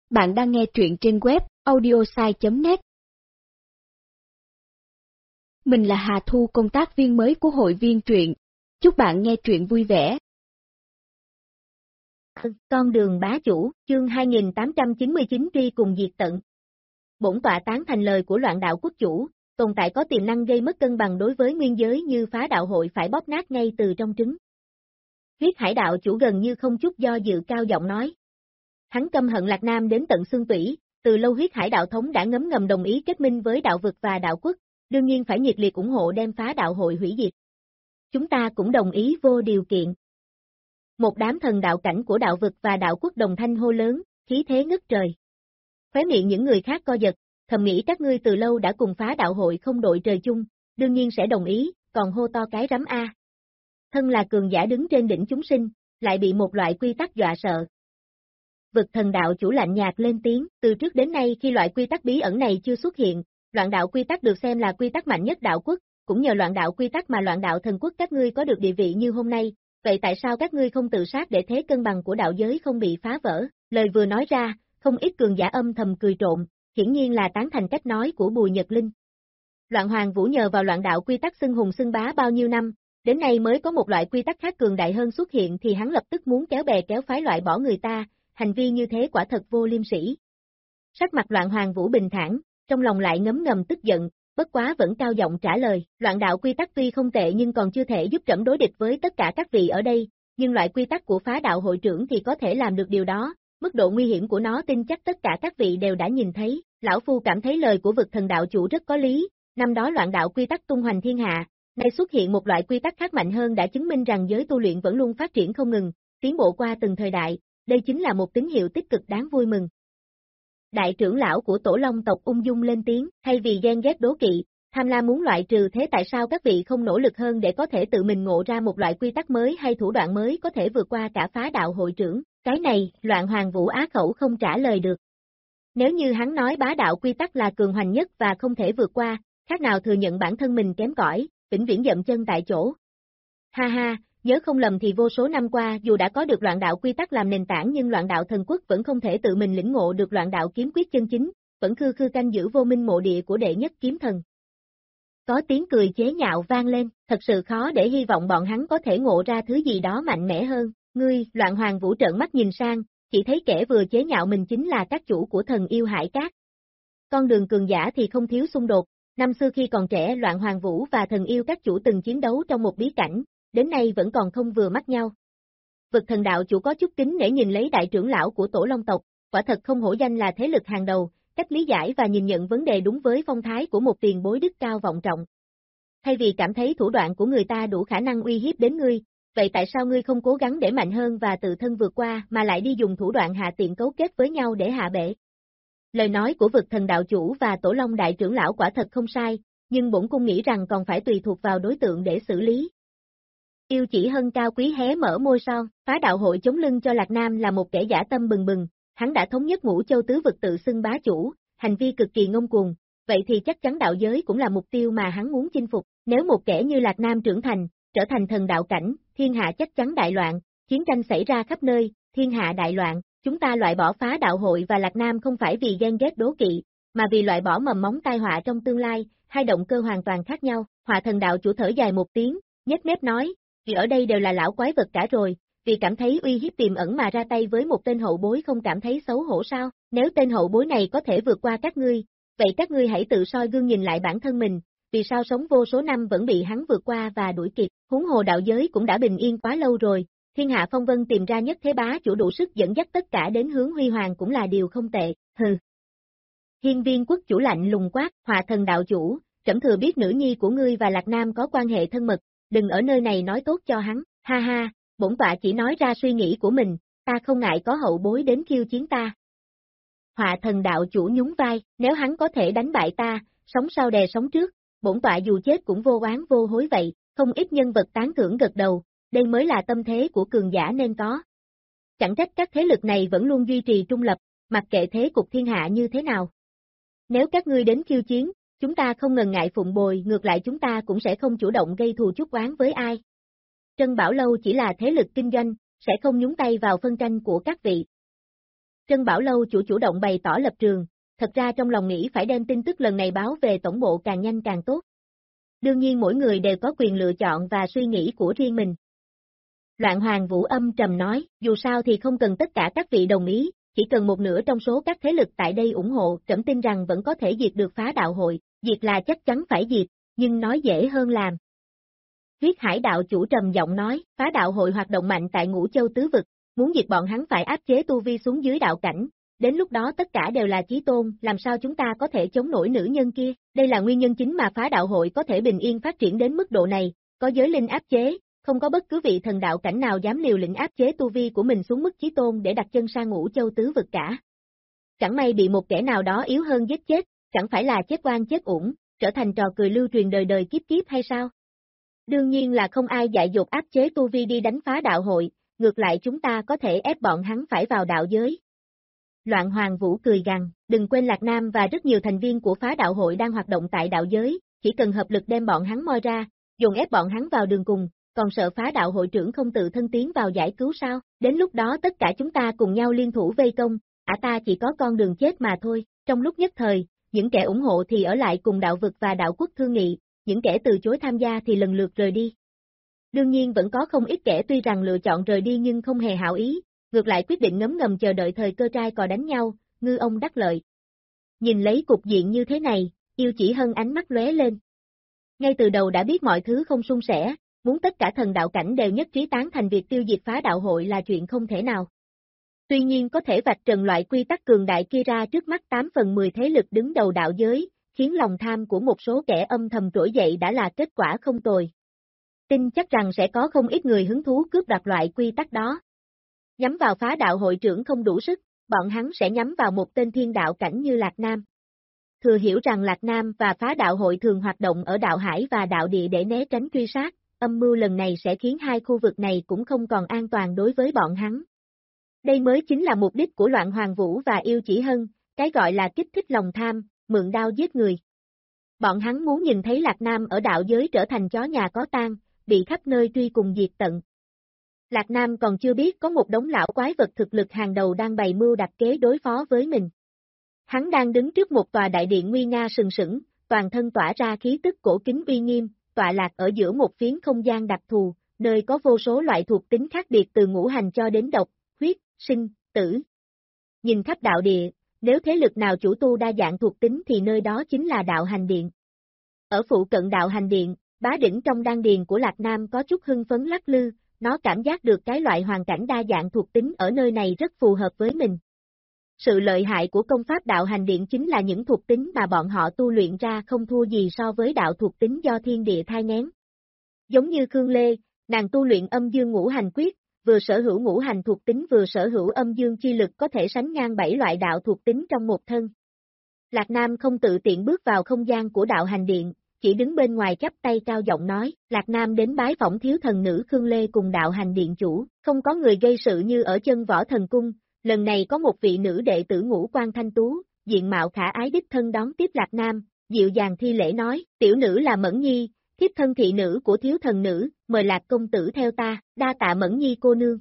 Bạn đang nghe truyện trên web audiosai.net. Mình là Hà Thu, công tác viên mới của hội viên truyện. Chúc bạn nghe truyện vui vẻ. Con đường bá chủ, chương 2899 truy cùng diệt tận. Bổn tọa tán thành lời của Loạn Đạo quốc chủ, tồn tại có tiềm năng gây mất cân bằng đối với nguyên giới như Phá Đạo hội phải bóp nát ngay từ trong trứng. Huyết Hải đạo chủ gần như không chút do dự cao giọng nói. Hắn căm hận Lạc Nam đến tận xương tủy, từ lâu Huyết Hải đạo thống đã ngấm ngầm đồng ý kết minh với đạo vực và đạo quốc, đương nhiên phải nhiệt liệt ủng hộ đem Phá Đạo hội hủy diệt. Chúng ta cũng đồng ý vô điều kiện. Một đám thần đạo cảnh của đạo vực và đạo quốc đồng thanh hô lớn, khí thế ngất trời. Khóe miệng những người khác co giật, thầm nghĩ các ngươi từ lâu đã cùng Phá Đạo hội không đội trời chung, đương nhiên sẽ đồng ý, còn hô to cái rắm a. Thân là cường giả đứng trên đỉnh chúng sinh, lại bị một loại quy tắc dọa sợ. Vực thần đạo chủ lạnh nhạt lên tiếng, từ trước đến nay khi loại quy tắc bí ẩn này chưa xuất hiện, Loạn Đạo quy tắc được xem là quy tắc mạnh nhất đạo quốc, cũng nhờ Loạn Đạo quy tắc mà Loạn Đạo thần quốc các ngươi có được địa vị như hôm nay, vậy tại sao các ngươi không tự sát để thế cân bằng của đạo giới không bị phá vỡ? Lời vừa nói ra, không ít cường giả âm thầm cười trộm, hiển nhiên là tán thành cách nói của Bùi Nhật Linh. Loạn Hoàng Vũ nhờ vào Loạn Đạo quy tắc xưng hùng xưng bá bao nhiêu năm, đến nay mới có một loại quy tắc khác cường đại hơn xuất hiện thì hắn lập tức muốn kéo bè kéo phái loại bỏ người ta, hành vi như thế quả thật vô liêm sỉ. Sắc mặt Loạn Hoàng Vũ bình thản, trong lòng lại ngấm ngầm tức giận, bất quá vẫn cao giọng trả lời, Loạn Đạo quy tắc tuy không tệ nhưng còn chưa thể giúp trẫm đối địch với tất cả các vị ở đây, nhưng loại quy tắc của Phá Đạo hội trưởng thì có thể làm được điều đó, mức độ nguy hiểm của nó tin chắc tất cả các vị đều đã nhìn thấy, lão phu cảm thấy lời của vực thần đạo chủ rất có lý, năm đó Loạn Đạo quy tắc tung hoành thiên hạ, nay xuất hiện một loại quy tắc khác mạnh hơn đã chứng minh rằng giới tu luyện vẫn luôn phát triển không ngừng, tiến bộ qua từng thời đại, đây chính là một tín hiệu tích cực đáng vui mừng. Đại trưởng lão của Tổ Long tộc ung dung lên tiếng, thay vì ghen ghét đố kỵ, tham lam muốn loại trừ thế tại sao các vị không nỗ lực hơn để có thể tự mình ngộ ra một loại quy tắc mới hay thủ đoạn mới có thể vượt qua cả Phá Đạo hội trưởng, cái này, Loạn Hoàng Vũ á khẩu không trả lời được. Nếu như hắn nói bá đạo quy tắc là cường hoành nhất và không thể vượt qua, khác nào thừa nhận bản thân mình kém cỏi, vĩnh viễn dậm chân tại chỗ. Ha ha, nhớ không lầm thì vô số năm qua dù đã có được Loạn Đạo quy tắc làm nền tảng nhưng Loạn Đạo thần quốc vẫn không thể tự mình lĩnh ngộ được Loạn Đạo kiếm quyết chân chính, vẫn khư khư canh giữ vô minh mộ địa của đệ nhất kiếm thần. Có tiếng cười chế nhạo vang lên, thật sự khó để hy vọng bọn hắn có thể ngộ ra thứ gì đó mạnh mẽ hơn. Ngươi, Loạn Hoàng Vũ trợn mắt nhìn sang, chỉ thấy kẻ vừa chế nhạo mình chính là các chủ của thần yêu hải cát. Con đường cường giả thì không thiếu xung đột, năm xưa khi còn trẻ Loạn Hoàng Vũ và thần yêu các chủ từng chiến đấu trong một bí cảnh, đến nay vẫn còn không vừa mắt nhau. Vực thần đạo chủ có chút kính để nhìn lấy đại trưởng lão của Tổ Long tộc, quả thật không hổ danh là thế lực hàng đầu, cách lý giải và nhìn nhận vấn đề đúng với phong thái của một tiền bối đức cao vọng trọng. Thay vì cảm thấy thủ đoạn của người ta đủ khả năng uy hiếp đến ngươi, vậy tại sao ngươi không cố gắng để mạnh hơn và tự thân vượt qua mà lại đi dùng thủ đoạn hạ tiện cấu kết với nhau để hạ bệ? Lời nói của vực thần đạo chủ và Tổ Long đại trưởng lão quả thật không sai, nhưng bổn cung nghĩ rằng còn phải tùy thuộc vào đối tượng để xử lý. Yêu Chỉ Hân cao quý hé mở môi son, Phá Đạo hội chống lưng cho Lạc Nam là một kẻ dã tâm bừng bừng, hắn đã thống nhất ngũ châu tứ vực tự xưng bá chủ, hành vi cực kỳ ngông cuồng, vậy thì chắc chắn đạo giới cũng là mục tiêu mà hắn muốn chinh phục, nếu một kẻ như Lạc Nam trưởng thành, trở thành thần đạo cảnh, thiên hạ chắc chắn đại loạn, chiến tranh xảy ra khắp nơi, thiên hạ đại loạn, chúng ta loại bỏ Phá Đạo hội và Lạc Nam không phải vì ghen ghét đố kỵ, mà vì loại bỏ mầm móng tai họa trong tương lai, hai động cơ hoàn toàn khác nhau, Hỏa thần đạo chủ thở dài một tiếng, nhếch mép nói, vì ở đây đều là lão quái vật cả rồi, vì cảm thấy uy hiếp tiềm ẩn mà ra tay với một tên hậu bối không cảm thấy xấu hổ sao, nếu tên hậu bối này có thể vượt qua các ngươi, vậy các ngươi hãy tự soi gương nhìn lại bản thân mình, vì sao sống vô số năm vẫn bị hắn vượt qua và đuổi kịp, huống hồ đạo giới cũng đã bình yên quá lâu rồi, thiên hạ phong vân tìm ra nhất thế bá chủ đủ sức dẫn dắt tất cả đến hướng huy hoàng cũng là điều không tệ, hừ. Hiên Viên quốc chủ lạnh lùng quát, Hỏa thần đạo chủ, trẫm thừa biết nữ nhi của ngươi và Lạc Nam có quan hệ thân mật, đừng ở nơi này nói tốt cho hắn, ha ha, bổn tọa chỉ nói ra suy nghĩ của mình, ta không ngại có hậu bối đến khiêu chiến ta. Hỏa thần đạo chủ nhún vai, nếu hắn có thể đánh bại ta, sống sau đè sống trước, bổn tọa dù chết cũng vô oán vô hối vậy, không ít nhân vật tán thưởng gật đầu, đây mới là tâm thế của cường giả nên có. Chẳng trách các thế lực này vẫn luôn duy trì trung lập, mặc kệ thế cục thiên hạ như thế nào. Nếu các ngươi đến khiêu chiến, chúng ta không ngần ngại phụng bồi, ngược lại chúng ta cũng sẽ không chủ động gây thù chuốc oán với ai. Trân Bảo Lâu chỉ là thế lực kinh doanh, sẽ không nhúng tay vào phân tranh của các vị. Trân Bảo Lâu chủ chủ động bày tỏ lập trường, thật ra trong lòng nghĩ phải đem tin tức lần này báo về tổng bộ càng nhanh càng tốt. Đương nhiên mỗi người đều có quyền lựa chọn và suy nghĩ của riêng mình. Loạn Hoàng Vũ âm trầm nói, dù sao thì không cần tất cả các vị đồng ý, chỉ cần một nửa trong số các thế lực tại đây ủng hộ, trẫm tin rằng vẫn có thể diệt được Phá Đạo Hội, diệt là chắc chắn phải diệt, nhưng nói dễ hơn làm. Huyết Hải đạo chủ trầm giọng nói, Phá Đạo Hội hoạt động mạnh tại Ngũ Châu tứ vực, muốn diệt bọn hắn phải áp chế tu vi xuống dưới đạo cảnh, đến lúc đó tất cả đều là chí tôn, làm sao chúng ta có thể chống nổi nữ nhân kia, đây là nguyên nhân chính mà Phá Đạo Hội có thể bình yên phát triển đến mức độ này, có giới linh áp chế, không có bất cứ vị thần đạo cảnh nào dám liều lĩnh áp chế tu vi của mình xuống mức chí tôn để đặt chân sang Ngũ Châu tứ vực cả. Chẳng may bị một kẻ nào đó yếu hơn giết chết, chẳng phải là chết oan chết uổng, trở thành trò cười lưu truyền đời đời kiếp kiếp hay sao? Đương nhiên là không ai dại dột áp chế tu vi đi đánh Phá Đạo Hội, ngược lại chúng ta có thể ép bọn hắn phải vào đạo giới. Loạn Hoàng Vũ cười gằn, đừng quên Lạc Nam và rất nhiều thành viên của Phá Đạo Hội đang hoạt động tại đạo giới, chỉ cần hợp lực đem bọn hắn moi ra, dồn ép bọn hắn vào đường cùng, còn sợ Phá Đạo Hội trưởng không tự thân tiến vào giải cứu sao, đến lúc đó tất cả chúng ta cùng nhau liên thủ vây công, ta chỉ có con đường chết mà thôi. Trong lúc nhất thời, những kẻ ủng hộ thì ở lại cùng đạo vực và đạo quốc thương nghị, những kẻ từ chối tham gia thì lần lượt rời đi. Đương nhiên vẫn có không ít kẻ tuy rằng lựa chọn rời đi nhưng không hề hảo ý, ngược lại quyết định ngấm ngầm chờ đợi thời cơ trai cò đánh nhau, ngư ông đắc lợi. Nhìn lấy cục diện như thế này, Yêu Chỉ Hân ánh mắt lóe lên. Ngay từ đầu đã biết mọi thứ không suôn sẻ, muốn tất cả thần đạo cảnh đều nhất trí tán thành việc tiêu diệt Phá Đạo Hội là chuyện không thể nào. Tuy nhiên có thể vạch trần loại quy tắc cường đại kia ra trước mắt 8 phần 10 thế lực đứng đầu đạo giới, khiến lòng tham của một số kẻ âm thầm trỗi dậy đã là kết quả không tồi. Tin chắc rằng sẽ có không ít người hứng thú cướp đoạt loại quy tắc đó. Nhắm vào Phá Đạo Hội trưởng không đủ sức, bọn hắn sẽ nhắm vào một tên thiên đạo cảnh như Lạc Nam. Thừa hiểu rằng Lạc Nam và Phá Đạo Hội thường hoạt động ở đạo hải và đạo địa để né tránh truy sát, âm mưu lần này sẽ khiến hai khu vực này cũng không còn an toàn đối với bọn hắn. Đây mới chính là mục đích của Loạn Hoàng Vũ và Yêu Chỉ Hân, cái gọi là kích thích lòng tham, mượn đao giết người. Bọn hắn muốn nhìn thấy Lạc Nam ở đạo giới trở thành chó nhà có tang, bị khắp nơi truy cùng diệt tận. Lạc Nam còn chưa biết có một đống lão quái vật thực lực hàng đầu đang bày mưu đặt kế đối phó với mình. Hắn đang đứng trước một tòa đại điện nguy nga sừng sững, toàn thân tỏa ra khí tức cổ kính uy nghiêm, tọa lạc ở giữa một phiến không gian đặc thù, nơi có vô số loại thuộc tính khác biệt từ ngũ hành cho đến độc, huyết, sinh, tử. Nhìn khắp đạo địa, nếu thế lực nào chủ tu đa dạng thuộc tính thì nơi đó chính là đạo hành điện. Ở phụ cận đạo hành điện, bá đỉnh trong đan điền của Lạc Nam có chút hưng phấn lắc lư, nó cảm giác được cái loại hoàn cảnh đa dạng thuộc tính ở nơi này rất phù hợp với mình. Sự lợi hại của công pháp đạo hành điện chính là những thuộc tính mà bọn họ tu luyện ra không thua gì so với đạo thuộc tính do thiên địa thai nghén. Giống như Khương Lê, nàng tu luyện âm dương ngũ hành quyết, vừa sở hữu ngũ hành thuộc tính vừa sở hữu âm dương chi lực có thể sánh ngang 7 loại đạo thuộc tính trong một thân. Lạc Nam không tự tiện bước vào không gian của đạo hành điện, chỉ đứng bên ngoài chắp tay cao giọng nói, Lạc Nam đến bái phỏng thiếu thần nữ Khương Lê cùng đạo hành điện chủ, không có người gây sự như ở chân Võ Thần Cung, lần này có một vị nữ đệ tử Ngũ Quan Thanh Tú, diện mạo khả ái đích thân đón tiếp Lạc Nam, dịu dàng thi lễ nói, tiểu nữ là Mẫn Nhi, thiếp thân thị nữ của thiếu thần nữ, mời Lạc công tử theo ta, đa tạ Mẫn Nhi cô nương.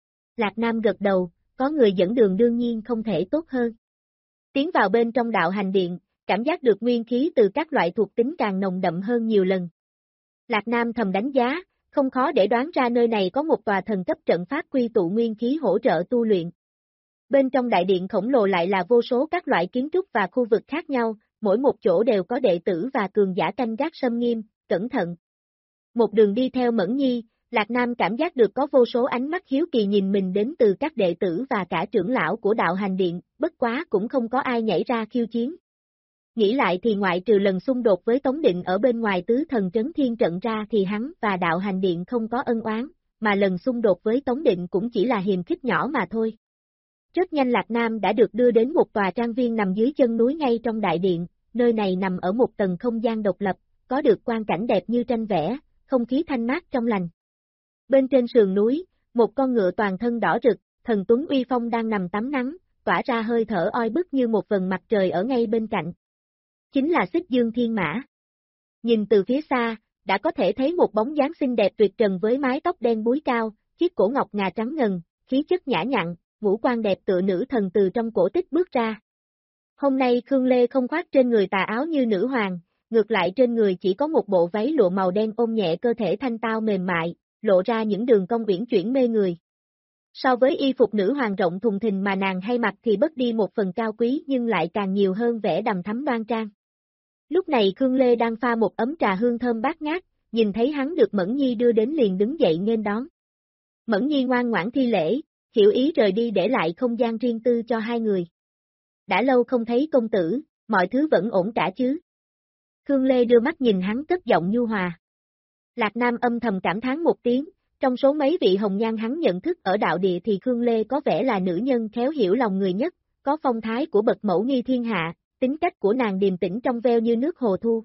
Lạc Nam gật đầu, có người dẫn đường đương nhiên không thể tốt hơn. Tiến vào bên trong đạo hành điện, cảm giác được nguyên khí từ các loại thuộc tính càng nồng đậm hơn nhiều lần. Lạc Nam thầm đánh giá, không khó để đoán ra nơi này có một tòa thần cấp trận pháp quy tụ nguyên khí hỗ trợ tu luyện. Bên trong đại điện khổng lồ lại là vô số các loại kiến trúc và khu vực khác nhau, mỗi một chỗ đều có đệ tử và cường giả canh gác xâm nghiêm, cẩn thận. Một đường đi theo Mẫn Nhi, Lạc Nam cảm giác được có vô số ánh mắt hiếu kỳ nhìn mình đến từ các đệ tử và cả trưởng lão của đạo hành điện, bất quá cũng không có ai nhảy ra khiêu chiến. Nghĩ lại thì ngoại trừ lần xung đột với Tống Định ở bên ngoài tứ thần trấn thiên trận ra thì hắn và đạo hành điện không có ân oán, mà lần xung đột với Tống Định cũng chỉ là hiềm khích nhỏ mà thôi. Rất nhanh Lạc Nam đã được đưa đến một tòa trang viên nằm dưới chân núi ngay trong đại điện, nơi này nằm ở một tầng không gian độc lập, có được quang cảnh đẹp như tranh vẽ, không khí thanh mát trong lành. Bên trên sườn núi, một con ngựa toàn thân đỏ rực, thần tuấn uy phong đang nằm tắm nắng, tỏa ra hơi thở oi bức như một vầng mặt trời ở ngay bên cạnh. Chính là Xích Dương Thiên Mã. Nhìn từ phía xa, đã có thể thấy một bóng dáng xinh đẹp tuyệt trần với mái tóc đen búi cao, chiếc cổ ngọc ngà trắng ngần, khí chất nhã nhặn, ngũ quan đẹp tựa nữ thần từ trong cổ tích bước ra. Hôm nay Khương Lê không khoác trên người tà áo như nữ hoàng, ngược lại trên người chỉ có một bộ váy lụa màu đen ôm nhẹ cơ thể thanh tao mềm mại, lộ ra những đường cong uyển chuyển mê người. So với y phục nữ hoàng rộng thùng thình mà nàng hay mặc thì bớt đi một phần cao quý nhưng lại càng nhiều hơn vẻ đằm thắm đoan trang. Lúc này Khương Lê đang pha một ấm trà hương thơm bát ngát, nhìn thấy hắn được Mẫn Nhi đưa đến liền đứng dậy nghênh đón. Mẫn Nhi ngoan ngoãn thi lễ, hiểu ý rời đi để lại không gian riêng tư cho hai người. Đã lâu không thấy công tử, mọi thứ vẫn ổn cả chứ? Khương Lê đưa mắt nhìn hắn cất giọng nhu hòa. Lạc Nam âm thầm cảm thán một tiếng, trong số mấy vị hồng nhan hắn nhận thức ở đạo địa thì Khương Lê có vẻ là nữ nhân khéo hiểu lòng người nhất, có phong thái của bậc mẫu nghi thiên hạ, tính cách của nàng điềm tĩnh trong veo như nước hồ thu.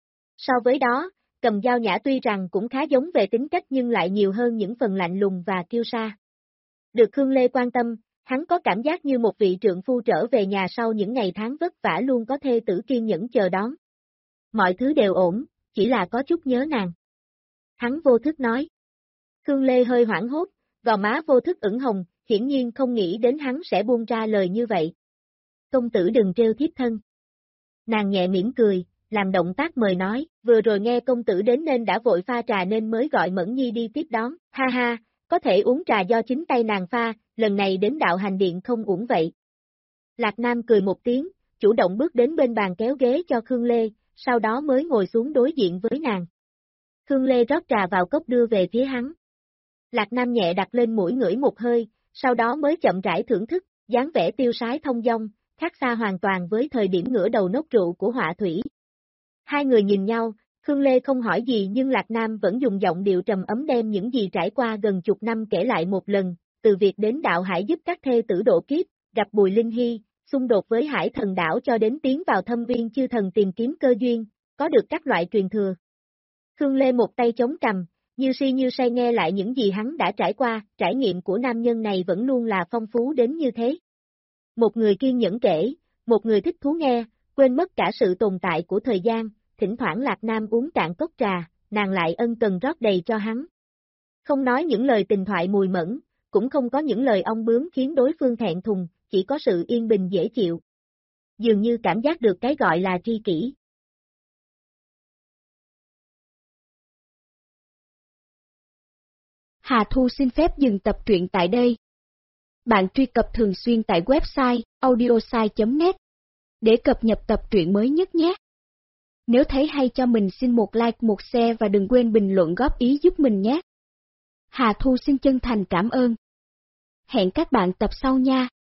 So với đó, Cầm Dao Nhã tuy rằng cũng khá giống về tính cách nhưng lại nhiều hơn những phần lạnh lùng và kiêu sa. Được Khương Lê quan tâm, hắn có cảm giác như một vị trượng phu trở về nhà sau những ngày tháng vất vả luôn có thê tử kiên nhẫn chờ đón. Mọi thứ đều ổn, chỉ là có chút nhớ nàng. Hắn vô thức nói. Khương Lê hơi hoảng hốt, gò má vô thức ửng hồng, hiển nhiên không nghĩ đến hắn sẽ buông ra lời như vậy. Công tử đừng trêu thiếp thân. Nàng nhẹ mỉm cười, làm động tác mời nói, vừa rồi nghe công tử đến nên đã vội pha trà nên mới gọi Mẫn Nhi đi tiếp đón, ha ha, có thể uống trà do chính tay nàng pha, lần này đến đạo hành điện không uổng vậy. Lạc Nam cười một tiếng, chủ động bước đến bên bàn kéo ghế cho Khương Lê, sau đó mới ngồi xuống đối diện với nàng. Khương Lê rót trà vào cốc đưa về phía hắn. Lạc Nam nhẹ đặt lên mũi ngửi một hơi, sau đó mới chậm rãi thưởng thức, dáng vẻ tiêu sái thông dong, khác xa hoàn toàn với thời điểm ngửa đầu nốc rượu của Họa Thủy. Hai người nhìn nhau, Khương Lê không hỏi gì nhưng Lạc Nam vẫn dùng giọng điệu trầm ấm đem những gì trải qua gần chục năm kể lại một lần, từ việc đến đạo hải giúp các thê tử độ kiếp, gặp Bùi Linh Hy, xung đột với Hải Thần đảo cho đến tiến vào Thâm Viên chư thần tìm kiếm cơ duyên, có được các loại truyền thừa. Khương Lê một tay chống cằm, như si như say nghe lại những gì hắn đã trải qua, trải nghiệm của nam nhân này vẫn luôn là phong phú đến như thế. Một người kiên nhẫn kể, một người thích thú nghe, quên mất cả sự tồn tại của thời gian, thỉnh thoảng Lạc Nam uống cạn cốc trà, nàng lại ân cần rót đầy cho hắn. Không nói những lời tình thoại mùi mẫn, cũng không có những lời ong bướm khiến đối phương thẹn thùng, chỉ có sự yên bình dễ chịu. Dường như cảm giác được cái gọi là tri kỷ. Hà Thu xin phép dừng tập truyện tại đây. Bạn truy cập thường xuyên tại website audiosai.net để cập nhật tập truyện mới nhất nhé. Nếu thấy hay cho mình xin một like, một share và đừng quên bình luận góp ý giúp mình nhé. Hà Thu xin chân thành cảm ơn. Hẹn các bạn tập sau nha.